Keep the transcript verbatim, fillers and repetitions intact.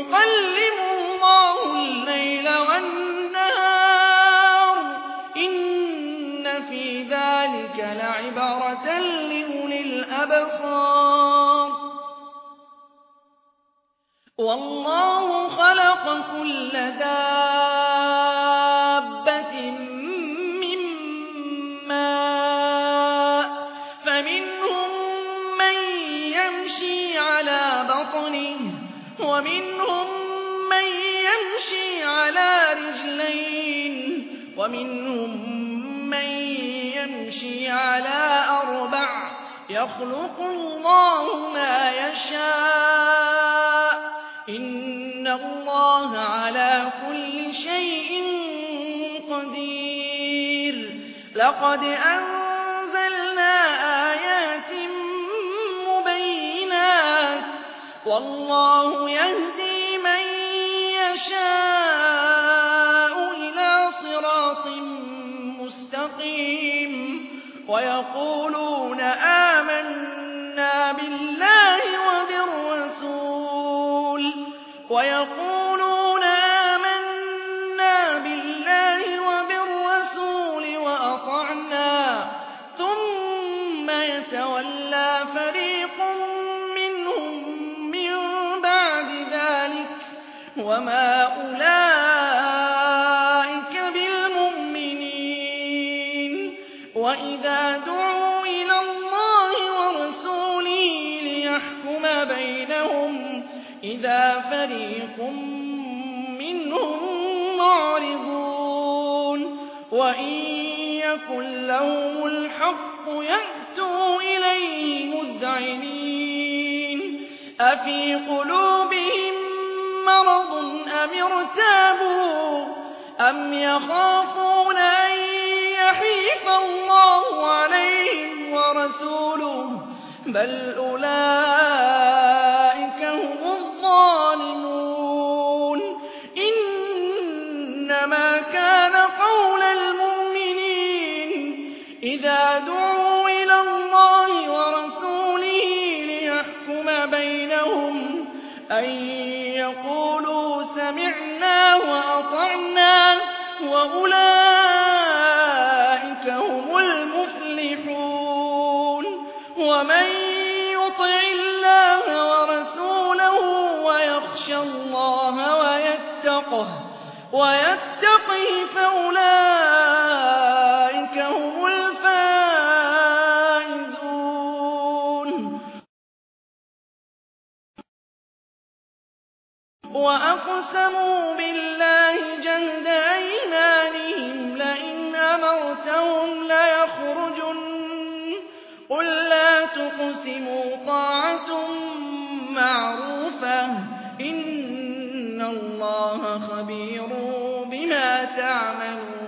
يُقَلِّبُ اللَّهُ اللَّيْلَ وَالنَّهَارَ إِنَّ فِي ذَٰلِكَ لَعِبْرَةً لِّأُولِي الْأَبْصَارِ وَاللَّهُ خَلَقَ كُلَّ دَابَّةٍ مِّن مَّاءٍ فَمِنْهُم مَّن يَمْشِي عَلَىٰ بَطْنِهِ وَمِنْهُم مَّن يَمْشِي عَلَىٰ رِجْلَيْنِ وَمِنْهُم مَّن يَمْشِي عَلَىٰ أَرْبَعٍ ۚ يَخْلُقُ اللَّهُ مَا يَشَاءُ ۚ إِنَّ اللَّهَ عَلَىٰ كُلِّ شَيْءٍ قَدِيرٌ لَقَدْ أَنزَلْنَا آيَاتٍ مُّبَيِّنَاتٍ ۚ وَاللَّهُ يَهْدِي مَن يَشَاءُ إِلَىٰ صِرَاطٍ مُّسْتَقِيمٍ وَيَقُولُونَ آمَنَّا بِاللَّهِ وَبِالرَّسُولِ وَيَقُولُونَ آمَنَّا بِاللَّهِ وَبِالرَّسُولِ وَأَطَعْنَا ثُمَّ يَتَوَلَّىٰ فَرِيقٌ مِّنْهُم مِّن بَعْدِ ذَٰلِكَ ۚ وَمَا أُولَٰئِكَ بِالْمُؤْمِنِينَ وَإِذَا دُعُوا إِلَى اللَّهِ وَرَسُولِهِ لِيَحْكُمَ بَيْنَهُمْ إِذَا فَرِيقٌ مِّنْهُم مُّعْرِضُونَ وَإِن يَكُن لَّهُمُ الْحَقُّ يَأْتُوا إِلَيْهِ مُذْعِنِينَ أَفِي قُلُوبِهِم مَّرَضٌ أَمِ ارْتَابُوا أَمْ يَخَافُونَ أَن يَحِيفَ اللَّهُ عَلَيْهِمْ وَرَسُولُهُ ۚ بَلْ أُولَٰئِكَ هُمُ الظَّالِمُونَ إِنَّمَا كَانَ قَوْلَ الْمُؤْمِنِينَ إِذَا دُعُوا إِلَى اللَّهِ وَرَسُولِهِ لِيَحْكُمَ بَيْنَهُمْ أَن يَقُولُوا سَمِعْنَا وَأَطَعْنَا ۚ وَأُولَٰئِكَ هُمُ الْمُفْلِحُونَ وَمَن يُطِعِ اللَّهَ وَرَسُولَهُ وَيَخْشَ اللَّهَ وَيَتَّقْهِ فَأُولَٰئِكَ هُمُ الْفَائِزُونَ وَأَقْسَمُوا بِاللَّهِ جَهْدَ أَيْمَانِهِمْ لَئِنْ أَمَرْتَهُمْ لَيَخْرُجُنَّ ۖ قُل لَّا تُقْسِمُوا طَاعَةٌ مَّعْرُوفَةٌ ۚ إِنَّ اللَّهَ خَبِيرٌ بِمَا تَعْمَلُونَ